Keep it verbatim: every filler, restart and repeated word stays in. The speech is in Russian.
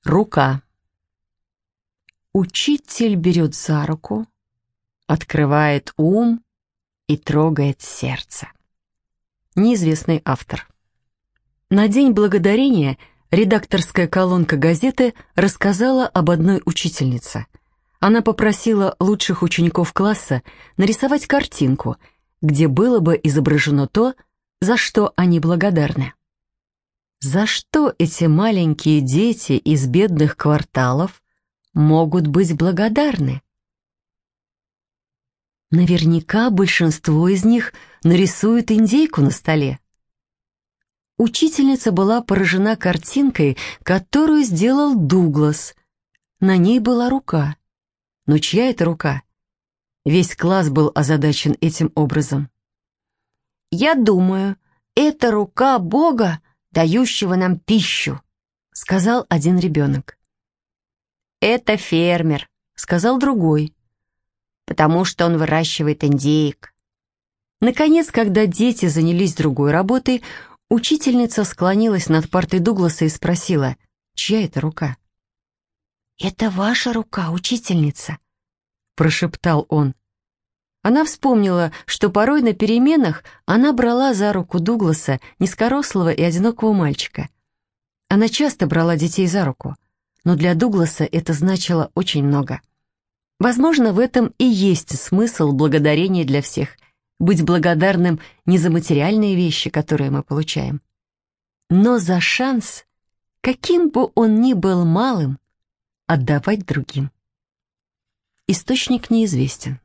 Рука. Учитель берет за руку, открывает ум и трогает сердце. Неизвестный автор. На День Благодарения редакторская колонка газеты рассказала об одной учительнице. Она попросила лучших учеников класса нарисовать картинку, где было бы изображено то, за что они благодарны. За что эти маленькие дети из бедных кварталов могут быть благодарны? Наверняка большинство из них нарисует индейку на столе. Учительница была поражена картинкой, которую сделал Дуглас. На ней была рука. Но чья это рука? Весь класс был озадачен этим образом. «Я думаю, это рука Бога, дающего нам пищу», — сказал один ребенок. «Это фермер», — сказал другой, «потому что он выращивает индеек». Наконец, когда дети занялись другой работой, учительница склонилась над партой Дугласа и спросила, чья это рука. «Это ваша рука, учительница», — прошептал он. Она вспомнила, что порой на переменах она брала за руку Дугласа, низкорослого и одинокого мальчика. Она часто брала детей за руку, но для Дугласа это значило очень много. Возможно, в этом и есть смысл благодарения для всех — быть благодарным не за материальные вещи, которые мы получаем, но за шанс, каким бы он ни был малым, отдавать другим. Источник неизвестен.